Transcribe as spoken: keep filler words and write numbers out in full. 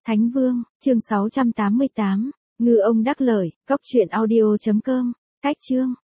Thánh Vương, chương sáu trăm tám mươi tám, Ngư ông đắc lợi, cốc truyện audio chấm com, cách chương.